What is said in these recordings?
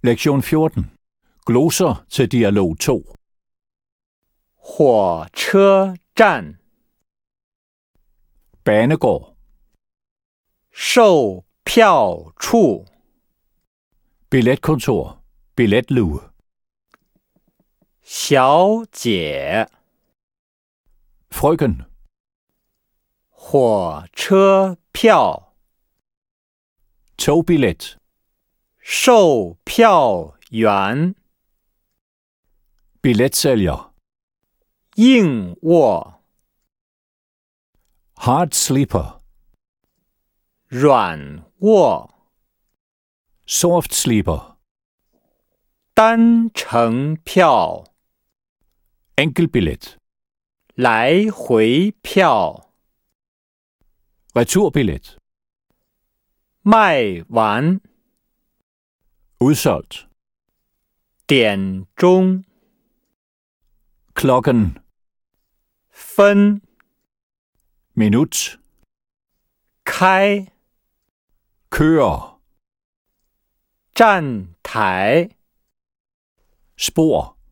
Lektion 14. Gloser til dialog 2. 火车站 Banegård. 售票处 Billetkontor. Billetlue. 小姐 Frøken. 火车票 Togbillet. 售票员 Billetsælger. 硬卧 Hard sleeper. 软卧 Soft sleeper. 单程票 Enkeltbillet. 来回票 Returbillet. 卖完 Udsolgt. 点钟 Klokken. 分 Minut. 开 Kører. 站台 Spor.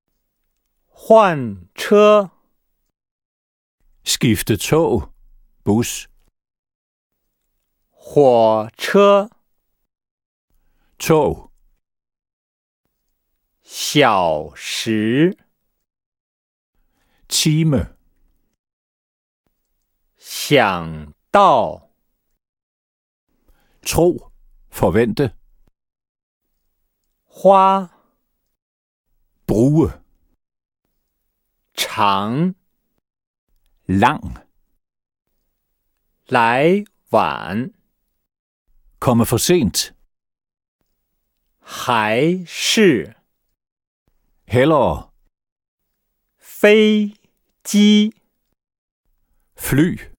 换车 Skifte tog. Bus. 火车 Tog. 小时 Time. 想到 Tro. Forvente. 花 Bruge. 长 Lang. 来晚 Komme for sent. 还是 Hellere. 飞机 Fly.